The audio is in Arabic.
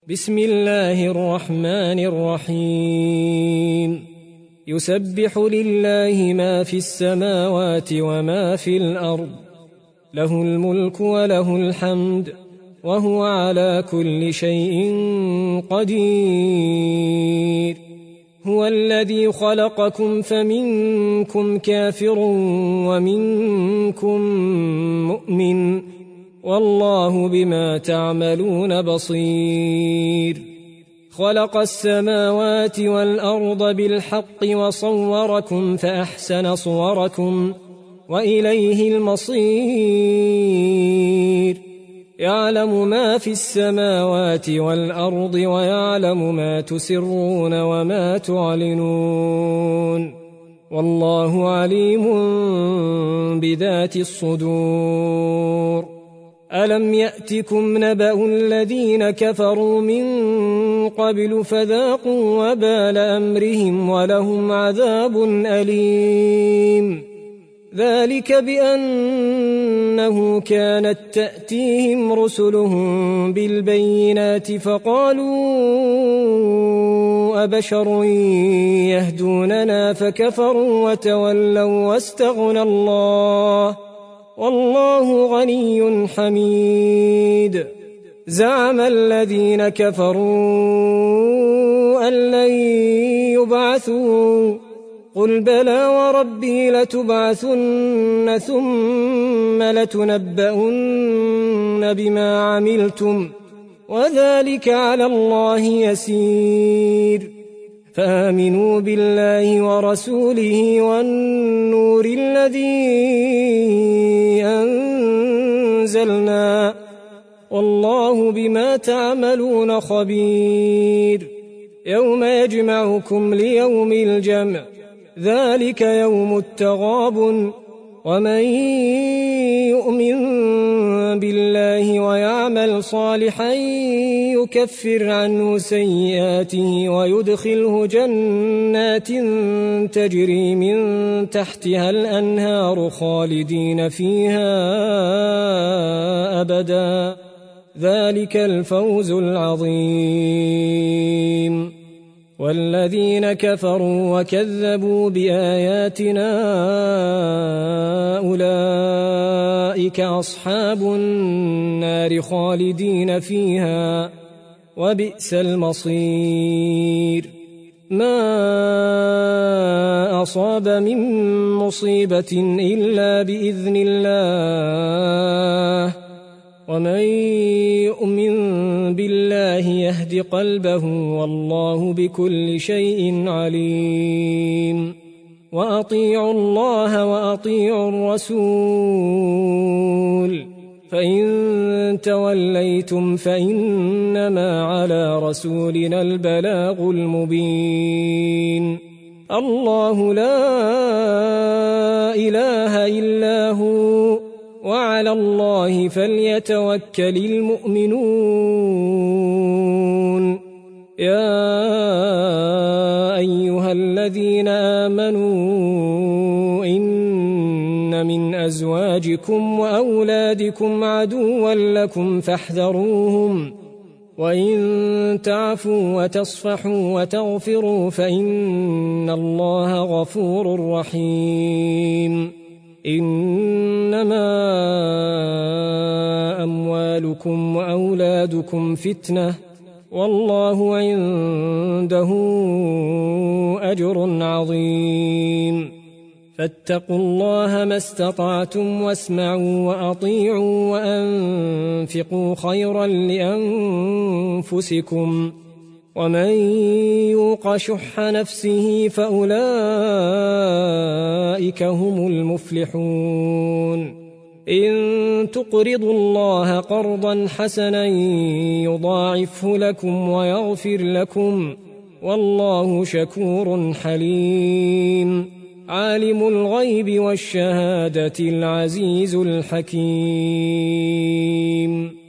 بسم الله الرحمن الرحيم يسبح لله ما في السماوات وما في الأرض له الملك وله الحمد وهو على كل شيء قدير هو الذي خلقكم فمنكم كافر ومنكم مؤمن والله بما تعملون بصير خلق السماوات والأرض بالحق وصوركم فأحسن صوركم وإليه المصير يعلم ما في السماوات والأرض ويعلم ما تسرون وما تعلنون والله عليم بذات الصدور ألم يأتكم نبأ الذين كفروا من قبل فذاقوا وبال أمرهم ولهم عذاب أليم ذلك بأنه كانت تأتيهم رسلهم بالبينات فقالوا أبشر يهدوننا فكفروا وتولوا واستغنى الله والله غني حميد زعم الذين كفروا أن لن يبعثوا قل بلى وربي لتبعثن ثم لتنبؤن بما عملتم وذلك على الله يسير فآمنوا بالله ورسوله والنور الذي أنزلنا والله بما تعملون خبير يوم يجمعكم ليوم الجمع ذلك يوم التغابن ومن يؤمن بالله ويعمل صالحا يكفر عنه سيئاته ويدخله جنات تجري من تحتها الأنهار خالدين فيها أبدا ذلك الفوز العظيم والذين كفروا وكذبوا بآياتنا أولئك أصحاب النار خالدين فيها وبئس المصير ما أصاب من مصيبة إلا بإذن الله ومن يؤمن بالله يهد قلبه والله بكل شيء عليم وأطيعوا الله وأطيعوا الرسول فإن توليتم فإنما على رسولنا البلاغ المبين الله لا إله إلا هو وعلى الله فليتوكل المؤمنون يا أيها الذين آمنوا إن من أزواجكم وأولادكم عدوا لكم فاحذروهم وإن تعفوا وتصفحوا وتغفروا فإن الله غفور رحيم إنما أموالكم وأولادكم فتنة والله عنده أجر عظيم فاتقوا الله ما استطعتم واسمعوا وأطيعوا وأنفقوا خيرا لأنفسكم ومن يوق شح نفسه فأولئك هم المفلحون إن تقرضوا الله قرضا حسنا يضاعفه لكم ويغفر لكم والله شكور حليم عالم الغيب والشهادة العزيز الحكيم